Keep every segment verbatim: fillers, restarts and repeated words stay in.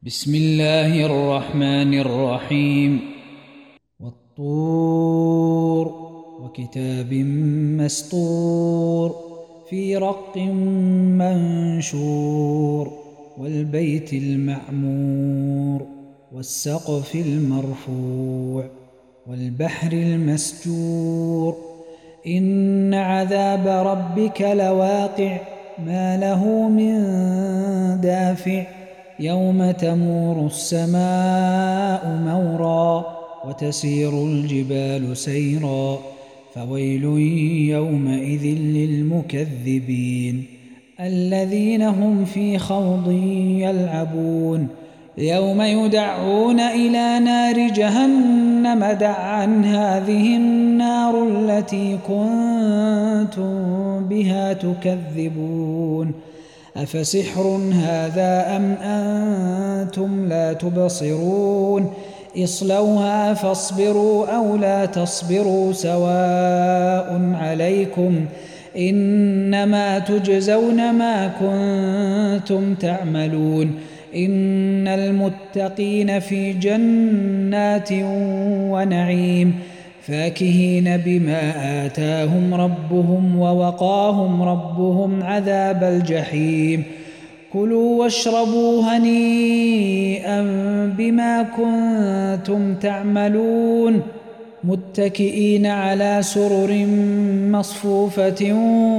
بسم الله الرحمن الرحيم والطور وكتاب مسطور في رق منشور والبيت المعمور والسقف المرفوع والبحر المسجور إن عذاب ربك لواقع ما له من دافع يوم تمور السماء مورا وتسير الجبال سيرا فويل يومئذ للمكذبين الذين هم في خوض يلعبون يوم يدعون إلى نار جهنم دعا هذه النار التي كنتم بها تكذبون أفسحر هذا أم أنتم لا تبصرون اصلوها فاصبروا أو لا تصبروا سواء عليكم إنما تجزون ما كنتم تعملون إن المتقين في جنات ونعيم فاكهين بما آتاهم ربهم ووقاهم ربهم عذاب الجحيم كلوا واشربوا هنيئا بما كنتم تعملون متكئين على سرر مصفوفة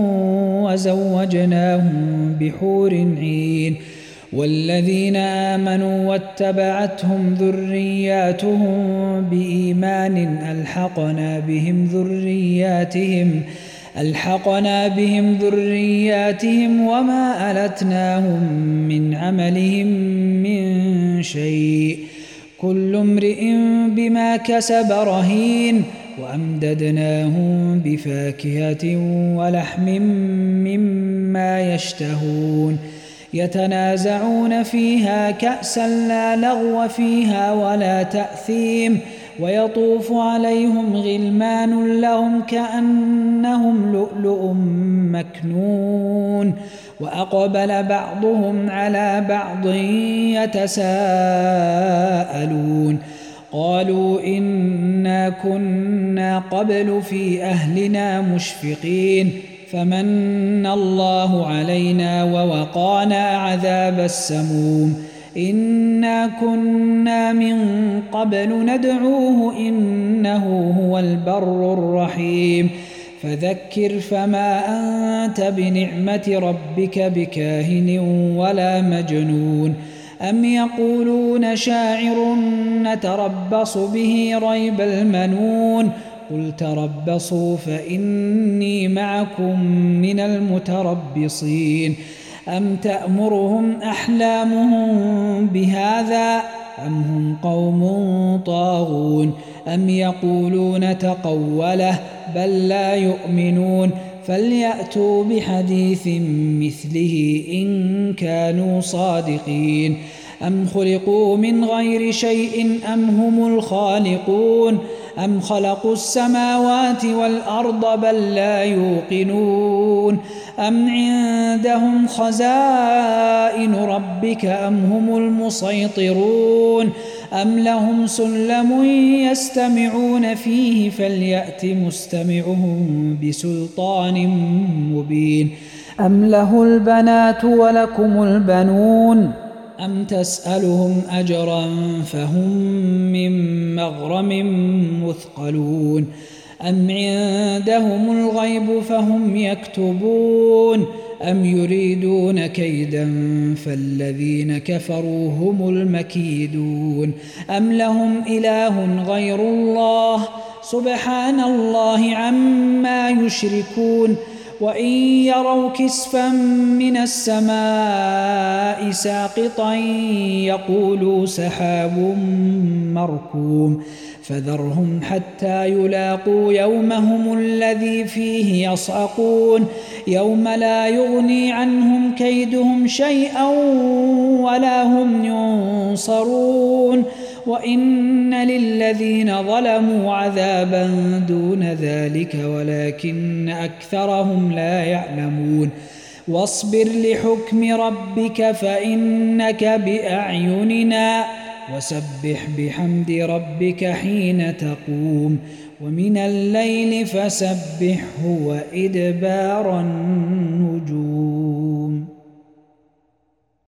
وزوجناهم بحور عين والذين آمنوا واتبعتهم ذرياتهم بإيمان ألحقنا بهم ذرياتهم ألحقنا بهم ذرياتهم وما ألتناهم من عملهم من شيء كل امرئ بما كسب رهين وأمددناهم بفاكهة ولحم مما يشتهون يتنازعون فيها كأسا لا لغو فيها ولا تأثيم ويطوف عليهم غلمان لهم كأنهم لؤلؤ مكنون وأقبل بعضهم على بعض يتساءلون قالوا إنا كنا قبل في أهلنا مشفقين فمن الله علينا ووقانا عذاب السموم إنا كنا من قبل ندعوه إنه هو البر الرحيم فذكر فما أنت بنعمة ربك بكاهن ولا مجنون أم يقولون شاعر نتربص به ريب المنون قل تربصوا فإني معكم من المتربصين أم تأمرهم أحلامهم بهذا أم هم قوم طاغون أم يقولون تقوله بل لا يؤمنون فليأتوا بحديث مثله إن كانوا صادقين أم خلقوا من غير شيء أم هم الخالقون أم خلقوا السماوات والأرض بل لا يوقنون أم عندهم خزائن ربك أم هم المسيطرون أم لهم سلم يستمعون فيه فليأت مستمعهم بسلطان مبين أم له البنات ولكم البنون أم تسألهم أجرا فهم من مغرم مثقلون أم عندهم الغيب فهم يكتبون أم يريدون كيدا فالذين كفروا هم المكيدون أم لهم إله غير الله سبحان الله عما يشركون وإن يروا كسفا من السماء ساقطا يقولوا سحاب مركوم فذرهم حتى يلاقوا يومهم الذي فيه يصعقون يوم لا يغني عنهم كيدهم شيئا ولا هم ينصرون وإن للذين ظلموا عذابا دون ذلك ولكن أكثرهم لا يعلمون واصبر لحكم ربك فإنك بأعيننا وسبح بحمد ربك حين تقوم ومن الليل فسبحه وإدبار النجوم.